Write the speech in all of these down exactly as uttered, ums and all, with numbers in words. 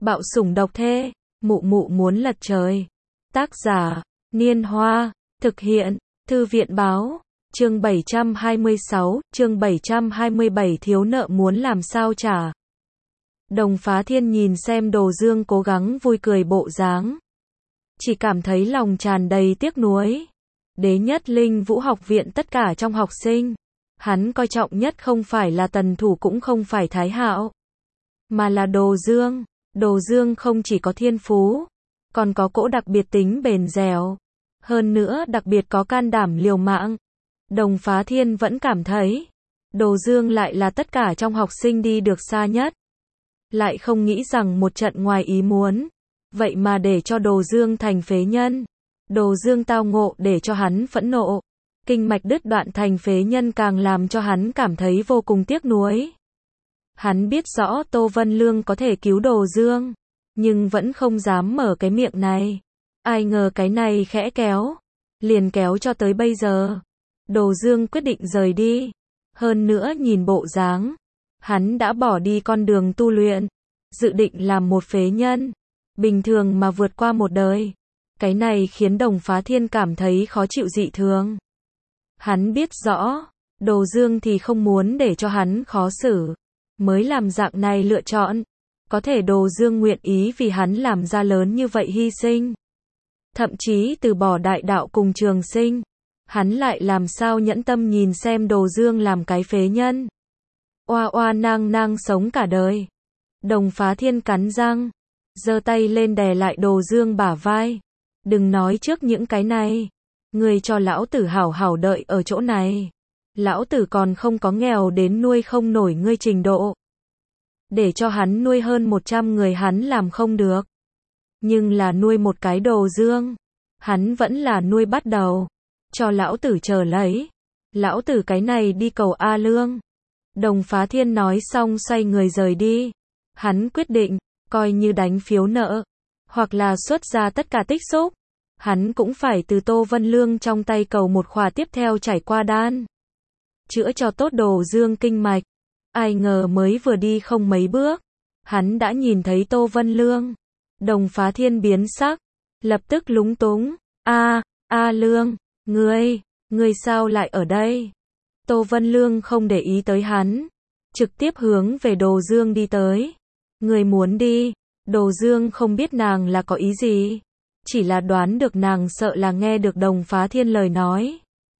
Bạo sủng độc thê, mụ mụ muốn lật trời. Tác giả, Niên Hoa, thực hiện, Thư viện báo, chương bảy trăm hai mươi sáu, chương bảy trăm hai mươi bảy thiếu nợ muốn làm sao trả. Đồng Phá Thiên nhìn xem Đồ Dương cố gắng vui cười bộ dáng, chỉ cảm thấy lòng tràn đầy tiếc nuối. Đế Nhất Linh Vũ học viện tất cả trong học sinh, hắn coi trọng nhất không phải là Tần Thủ cũng không phải Thái Hạo, mà là Đồ Dương. Đồ Dương không chỉ có thiên phú, còn có cỗ đặc biệt tính bền dẻo, hơn nữa đặc biệt có can đảm liều mạng. Đồng Phá Thiên vẫn cảm thấy, Đồ Dương lại là tất cả trong học sinh đi được xa nhất. Lại không nghĩ rằng một trận ngoài ý muốn, vậy mà để cho Đồ Dương thành phế nhân. Đồ Dương tao ngộ để cho hắn phẫn nộ, kinh mạch đứt đoạn thành phế nhân càng làm cho hắn cảm thấy vô cùng tiếc nuối. Hắn biết rõ Tô Vân Lương có thể cứu Đồ Dương, nhưng vẫn không dám mở cái miệng này. Ai ngờ cái này khẽ kéo, liền kéo cho tới bây giờ. Đồ Dương quyết định rời đi, hơn nữa nhìn bộ dáng, hắn đã bỏ đi con đường tu luyện, dự định làm một phế nhân, bình thường mà vượt qua một đời. Cái này khiến Đồng Phá Thiên cảm thấy khó chịu dị thường. Hắn biết rõ, Đồ Dương thì không muốn để cho hắn khó xử, mới làm dạng này lựa chọn. Có thể Đồ Dương nguyện ý vì hắn làm ra lớn như vậy hy sinh, thậm chí từ bỏ đại đạo cùng trường sinh. Hắn lại làm sao nhẫn tâm nhìn xem Đồ Dương làm cái phế nhân, oa oa nang nang sống cả đời. Đồng Phá Thiên cắn răng, giơ tay lên đè lại Đồ Dương bả vai. Đừng nói trước những cái này, ngươi cho lão tử hảo hảo đợi ở chỗ này. Lão tử còn không có nghèo đến nuôi không nổi ngươi trình độ. Để cho hắn nuôi hơn một trăm người hắn làm không được. Nhưng là nuôi một cái Đồ Dương, hắn vẫn là nuôi bắt đầu. Cho lão tử chờ lấy. Lão tử cái này đi cầu A Lương. Đồng Phá Thiên nói xong xoay người rời đi. Hắn quyết định, coi như đánh phiếu nợ, hoặc là xuất ra tất cả tích xúc, hắn cũng phải từ Tô Vân Lương trong tay cầu một khỏa tiếp theo trải qua đan, chữa cho tốt Đồ Dương kinh mạch. Ai ngờ mới vừa đi không mấy bước, hắn đã nhìn thấy Tô Vân Lương. Đồng Phá Thiên biến sắc, lập tức lúng túng. A, A Lương, ngươi, ngươi sao lại ở đây? Tô Vân Lương không để ý tới hắn, trực tiếp hướng về Đồ Dương đi tới. Ngươi muốn đi? Đồ Dương không biết nàng là có ý gì, chỉ là đoán được nàng sợ là nghe được Đồng Phá Thiên lời nói,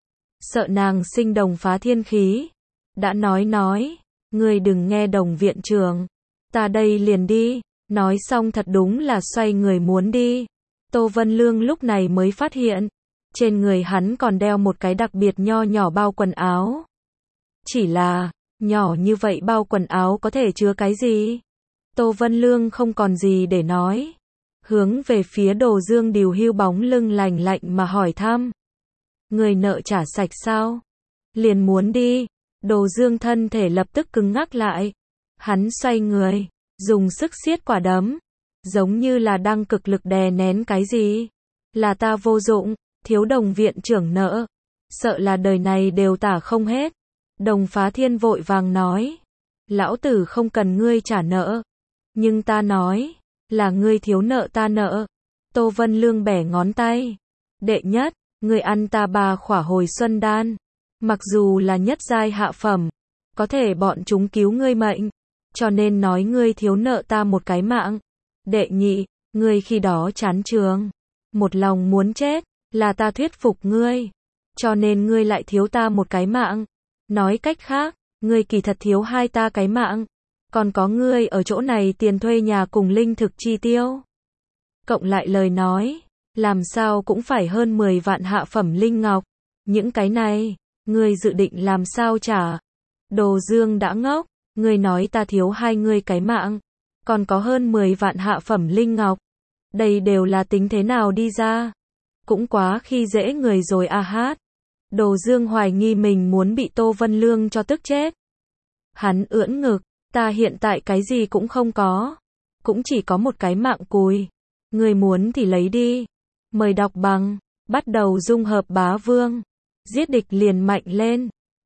sợ nàng sinh Đồng Phá Thiên khí. Đã nói nói, ngươi đừng nghe Đồng viện trưởng, ta đây liền đi. Nói xong thật đúng là xoay người muốn đi. Tô Vân Lương lúc này mới phát hiện, trên người hắn còn đeo một cái đặc biệt nho nhỏ bao quần áo. Chỉ là, nhỏ như vậy bao quần áo có thể chứa cái gì? Tô Vân Lương không còn gì để nói, hướng về phía Đồ Dương điều hưu bóng lưng lành lạnh mà hỏi thăm. Người nợ trả sạch sao? Liền muốn đi. Đồ Dương thân thể lập tức cứng ngắc lại. Hắn xoay người, dùng sức siết quả đấm, giống như là đang cực lực đè nén cái gì. Là ta vô dụng, thiếu Đồng viện trưởng nợ, sợ là đời này đều tả không hết. Đồng Phá Thiên vội vàng nói, lão tử không cần ngươi trả nợ, nhưng ta nói, là ngươi thiếu nợ ta nợ. Tô Vân Lương bẻ ngón tay. Đệ nhất, ngươi ăn ta ba khỏa hồi xuân đan, mặc dù là nhất giai hạ phẩm, có thể bọn chúng cứu ngươi mệnh, cho nên nói ngươi thiếu nợ ta một cái mạng. Đệ nhị, ngươi khi đó chán trường, một lòng muốn chết, là ta thuyết phục ngươi, cho nên ngươi lại thiếu ta một cái mạng. Nói cách khác, ngươi kỳ thật thiếu hai ta cái mạng. Còn có ngươi ở chỗ này tiền thuê nhà cùng linh thực chi tiêu, cộng lại lời nói, làm sao cũng phải hơn mười vạn hạ phẩm linh ngọc. Những cái này, ngươi dự định làm sao trả? Đồ Dương đã ngốc, ngươi nói ta thiếu hai ngươi cái mạng, còn có hơn mười vạn hạ phẩm linh ngọc. Đây đều là tính thế nào đi ra? Cũng quá khi dễ người rồi a hát. Đồ Dương hoài nghi mình muốn bị Tô Vân Lương cho tức chết. Hắn ưỡn ngực, ta hiện tại cái gì cũng không có, cũng chỉ có một cái mạng cùi. Người muốn thì lấy đi. Mời đọc bằng, bắt đầu dung hợp bá vương. Giết địch liền mạnh lên.